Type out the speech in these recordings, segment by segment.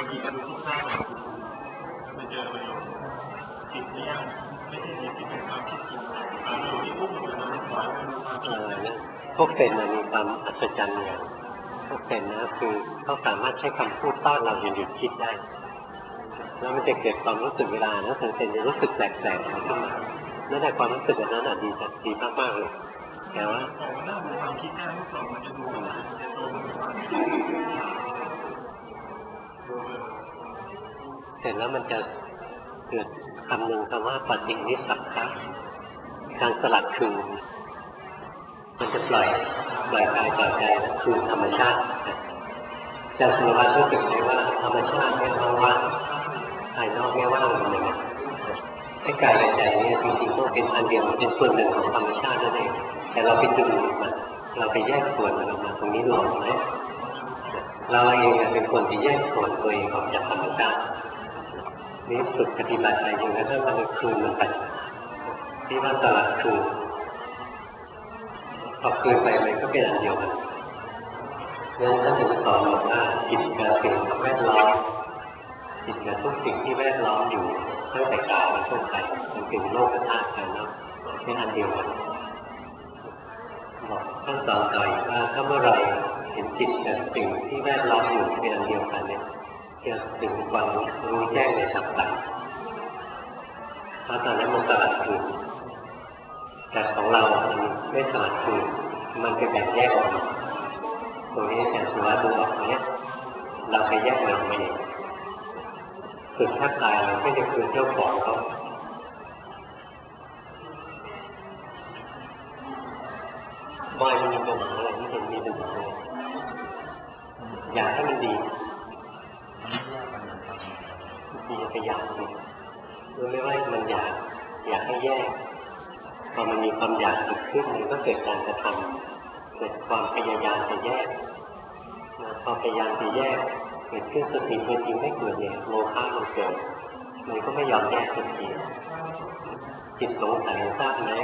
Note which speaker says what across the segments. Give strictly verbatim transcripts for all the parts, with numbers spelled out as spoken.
Speaker 1: จิตรู้ทุกท่าแล้วไปเจอประโยชน์จิตเนี่ยไม่ใช่จิตที่เป็นความคิดจริงแต่อยู่ที่พวกมันมันปล่อยมันรู้ความคิดนะ
Speaker 2: พวกเป็นมีความอัศจรรย์อย่างพวกเป็นนะคือเขาสามารถใช้คำพูดต้อนเราหยุดหยุดคิดได้แล้วมันจะเกิดความรู้สึกเวลานะถึงเป็นจะรู้สึกแปลกๆขึ้นมานั่นแหละความรู้สึกอันนั้นดีจัดดีมากๆเลยแต่ว่า
Speaker 1: มันน่าดูความคิดได้เมื่อก่อนมันจะดูมันจะโตมันจะ
Speaker 2: เสร็จแล้วมันจะเกิดคำหนึ่งคำว่าปฏินิสสักขะการสลัดคืนมันจะปล่อยปล่อยกายปล่อยใจคืนธรรมชาติแต่สุภาพรู้สึกไหมว่าธรรมชาติเนี่ยว่างภายนอกเนี่ยว่างเหมือนกันไอ้กายกับใจเนี่ยจริงๆก็เป็นอันเดียวเป็นส่วนหนึ่งของธรรมชาตินั่นเองแต่เราไปดึงมันเราไปแยกส่วนมันออกมาตรงนี้หลอกไหมเราเองเป็นคนที่แยกส่วนตัวเองออกจากธรรมชาตินี้ฝึกปฏิบัติไปอย่างนั้นถ้ามันคืนมันไปที่ว่าสลัดคืนพอคืนไปมันก็เป็นอันเดียวกันงั้นท่านถึงสอนบอกว่าจิตกับสิ่งแวดล้อมจิตกับทุกสิ่งที่แวดล้อมอยู่ตั้งแต่กายมาจนใจมันเป็นโลกธาตุกันเนาะเป็นอันเดียวกันบอกท่านสอนต่ออีกว่าถ้าเมื่อไรเห็นจิตกับสิ่งที่แวดล้อมอยู่เป็นอันเดียวกันเนี่ยจะถึงความรู้แจ้งในฉับพลันเพราะตอนนั้นมันสลัดคืนแต่ของเรามันไม่สลัดคืนมันไปแบ่งแยกออกมาตรงนี้อาจารย์สุวัสดิ์ดูออกเนี้ยเราไปแยกมันไม่เองฝึกถ้าตายเราไม่ได้คืนเจ้าของเขาไม่มีปัญหาอะไรที่เป็นมีปัญหาเลยอยากให้มันดีดีไปอยากดีรู้ไหมว่ามันอยากอยากให้แยกพอมันมีความอยากเกิดขึ้นมันก็เกิดการกระทำเกิดความพยายามจะแยกพอพยายามจะแยกเกิดขึ้นสติตัวจริงไม่เกิดเนี่ยโลภะมันเกิดมันก็ไม่ยอมแยกสักทีจิตสงสัยทราบไหม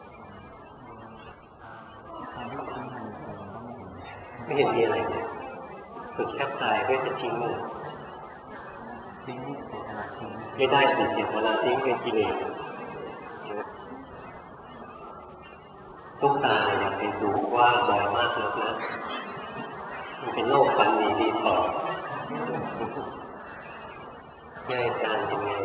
Speaker 2: ไม่เห็นมีอะไรเลยฝึกแทบตายเพื่อจะทิ้งเลยทิ้งไม่ได้สิเสียเวลาทิ้งเป็นกิเลสทุกตาอย่าไปดูว่าบ่อยมากนักนะมันเป็นโรคฟันดีดีต่อแย่การยังไง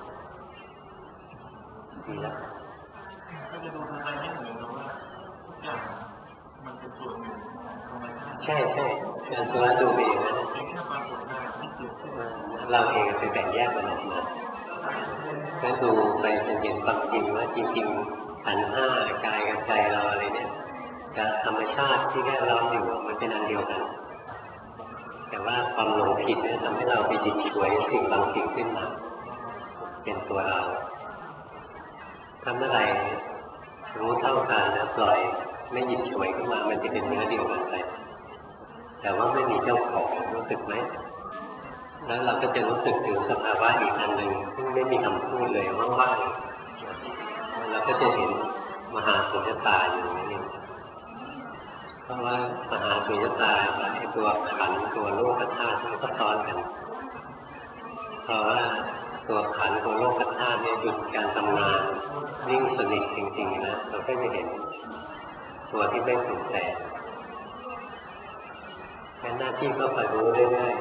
Speaker 2: ดีแล้ว
Speaker 1: ก็จะดูทางใจให้เหมือนกับว่าทุกอย่างมันเป็นส่วนหนึ่งของธรรมชาติ
Speaker 2: ใช่ใช่การสวาดูเองนะ
Speaker 1: เป็นแค่ปรากฏการณ์ที่เกิดขึ้น
Speaker 2: เราเองไปแบ่งแยกมันออกมาก็ดูไปจนเห็นความจริงว่าจริงๆขันธ์ห้ากายกับใจเราอะไรเนี่ยกับธรรมชาติที่แวดล้อมอยู่มันเป็นอันเดียวกันแต่ว่าความหลงผิดเนี่ยทำให้เราไปหยิบฉวยสิ่งบางสิ่งขึ้นมาเป็นตัวเราถ้าเมื่อไหร่รู้เท่ากันแล้วปล่อยไม่หยิบฉวยขึ้นมามันจะเป็นเนื้อเดียวกันไปแต่ว่าไม่มีเจ้าของรู้สึกไหมแล้วเราก็จะรู้สึกถึงสภาวะอีกอันหนึ่งซึ่งไม่มีคำพูดเลยว่างๆเราก็จะเห็นมหาสุญญตาอยู่นี่เพราะว่ามหาสุญญตาไอ้ตัวขันธ์ตัวโลกธาตุมันก็ซ้อนกันเพราะว่าตัวขันธ์ตัวโลกธาตุเนี่ยหยุดการทำงานนิ่งสนิทจริงๆนะเราก็จะเห็นตัวที่ไม่ปรุงแต่งหน้าที่ก็คอยรู้เรื่อย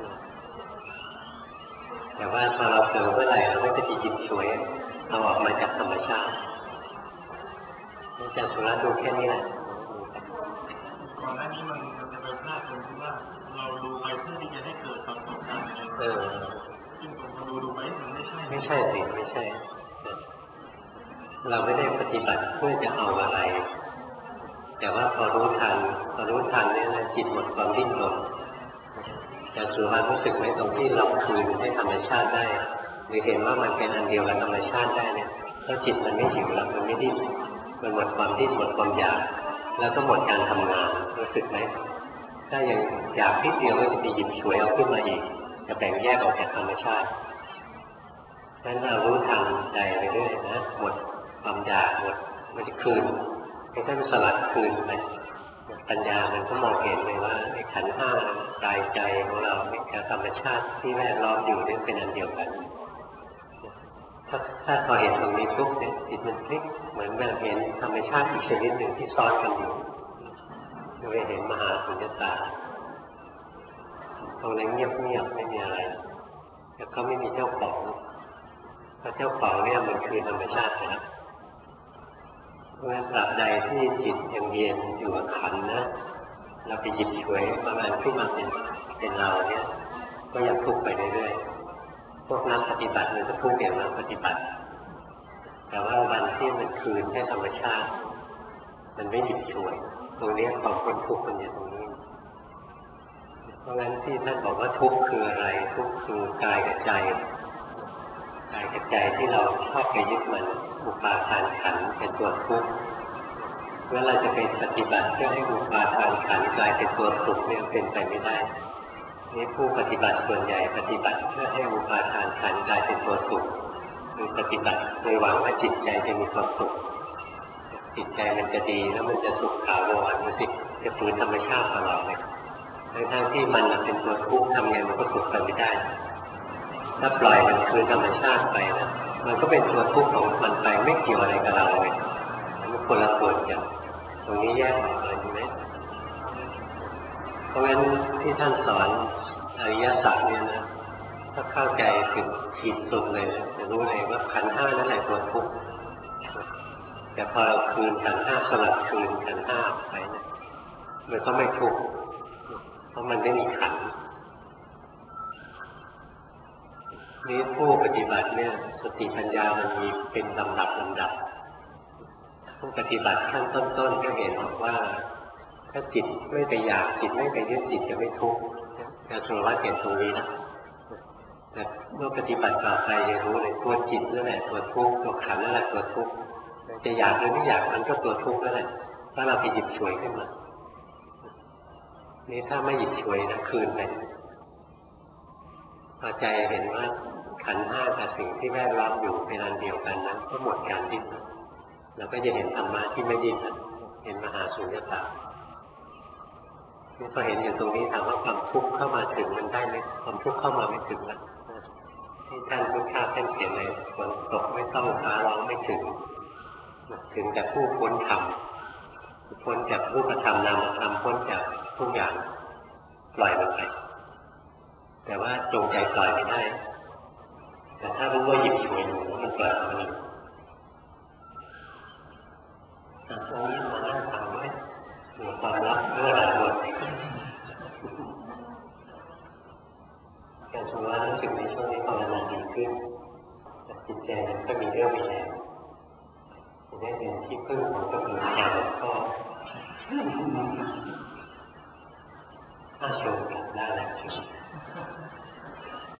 Speaker 2: ๆแต่ว่าพอเราเจอเมื่อไหร่เราก็จะหยิบฉวยเอาออกมาจากธรรมชาติอาจารย์สุรัตน์ดูแค่นี้แหละ
Speaker 1: ก่อนหน้านี้มันจะไปพลาดตรงที่ว่าเราดูไปเพื่อที่จะให้เกิดปรากฏการณ์อะไร
Speaker 2: เออ
Speaker 1: ซึ่งผมมาดูดูไปมันไม่ใช่
Speaker 2: ไม่ใช่สิไม่ใช่เราไม่ได้ปฏิบัติเพื่อจะเอาอะไรแต่ว่าพอรู้ทันพอรู้ทันเนี่ยนะจิตหมดความดิ้นรนแต่สุภาพรู้สึกไหมตรงที่เราคืนให้ธรรมชาติได้หรือเห็นว่ามันเป็นอันเดียวกับธรรมชาติได้เนี่ยแล้วจิตมันไม่หิวแล้วมันไม่ดิ้นมันหมดความดิ้นหมดความอยากแล้วก็หมดการทำงานรู้สึกไหมถ้ายังอยากนิดเดียวก็จะไปหยิบฉวยเอาขึ้นมาอีกจะแบ่งแยกออกจากธรรมชาติงั้นเรารู้ทันใจไปเรื่อยนะหมดความอยากหมดมันจะคืนให้ท่านสลัดคืนไปปัญญามันก็มองเห็นเลยว่าไอ้ขันธ์ห้าใจกายใจของเรากับธรรมชาติที่แวดล้อมอยู่นี่เป็นอันเดียวกันถ้าถ้าพอเห็นตรงนี้ปุ๊บเนี่ยจิตมันพลิกเหมือนเราเห็นธรรมชาติอีกชนิดหนึ่งที่ซ้อนกันอยู่เราเห็นมหาสุญญตาตรงนั้นเงียบๆไม่มีอะไรแต่ก็ไม่มีเจ้าของเพราะเจ้าของเนี่ยมันคือธรรมชาตินะเพราะฉะนั้นตราบใดที่จิตยังเย็นอยู่กับขันธ์นะเราไปหยิบฉวยบางอันขึ้นมาเป็นเป็นเราเนี่ยก็ยังทุกข์ไปเรื่อยๆพวกนักปฏิบัติมันก็ทุกข์อย่างนักปฏิบัติแต่ว่าวันที่มันคืนให้ธรรมชาติมันไม่หยิบฉวยตรงนี้ความพ้นทุกข์มันอยู่ตรงนี้เพราะงั้นที่ท่านบอกว่าทุกข์คืออะไรทุกข์คือกายกับใจกายกับใจที่เราชอบไปยึดมันอุปาทานขันธ์เป็นตัวทุกข์เมื่อเราจะไปปฏิบัติเพื่อให้อุปาทานขันธ์กลายเป็นตัวสุขเนี่ยเป็นไปไม่ได้นี่ผู้ปฏิบัติส่วนใหญ่ปฏิบัติเพื่อให้อุปาทานขันธ์กลายเป็นตัวสุขคือปฏิบัติโดยหวังว่าจิตใจจะมีความสุขจิตใจมันจะดีแล้วมันจะสุขถาวรมันสิจะฝืนธรรมชาติตลอดเลยทั้งที่มันเป็นตัวทุกข์ทำไงมันก็สุขไปไม่ได้ถ้าปล่อยมันคืนธรรมชาติไปนะมันก็เป็นตัวทุกข์ของมันไปไม่เกี่ยวอะไรกับเราเลยมันคนละส่วนกันตรงนี้แยกออกเลยใช่ไหมเพราะงั้นที่ท่านสอนอริยสัจเนี่ยนะถ้าเข้าใจถึงขีดสุดเลยนะจะรู้เลยว่าขันธ์ห้านั่นแหละตัวทุกข์แต่พอเราคืนขันธ์ห้าสลัดคืนขันธ์ห้าไปนะมันก็ไม่ทุกข์เพราะมันไม่มีขันธ์นี้ผู้ปฏิบัติเนี่ยสติปัญญามันมีเป็นลำดับลำดับผู้ปฏิบัติขั้นต้นๆก็เห็นว่าถ้าจิตไม่ไปอยากจิตไม่ไปยึดจิตจะไม่ทุกข์แต่สุวัตเห็นตรงนี้นะแต่เมื่อปฏิบัติต่อไปจะรู้เลยตัวจิตนั่นแหละตัวทุกข์ตัวขันธ์นั่นแหละตัวทุกข์จะอยากหรือไม่อยากมันก็ตัวทุกข์นั่นแหละถ้าเราไปหยิบฉวยขึ้นมานี่ถ้าไม่หยิบฉวยนะคืนไปพอใจเห็นว่าขันธ์ห้ากับสิ่งที่แวดล้อมอยู่เป็นอันเดียวกันนั้นก็หมดการดิ้นเราก็จะเห็นธรรมะที่ไม่ดิ้นเห็นมหาสุญญตานี่พอเห็นอยู่ตรงนี้ถามว่าความทุกข์เข้ามาถึงมันได้ไหมความทุกข์เข้ามาไม่ถึงแล้วที่ท่านพุทธะท่านเขียนเลยฝนตกไม่ต้องฟ้าร้องไม่ถึงถึงแต่ผู้พ้นธรรมพ้นจากรูปธรรมนามธรรมพ้นจากทุกอย่างปล่อยมันไปแต่ว่าจงใจปล่อยไม่ได้แต่ถ้ารู้ว่าหยิบฉวยอยู่มันปล่อยมันอีกแต่ตรงนี้มานั่งฟังไว้หมดความรักเมื่อไหร่หมดการชำระรู้สึกในช่วงนี้ภาวนาดีขึ้นจิตใจมันก็มีเรื่องมีแรงจะได้เป็นที่พึ่งของตัวเองแทนก็ถ้าชมกันได้แล้ว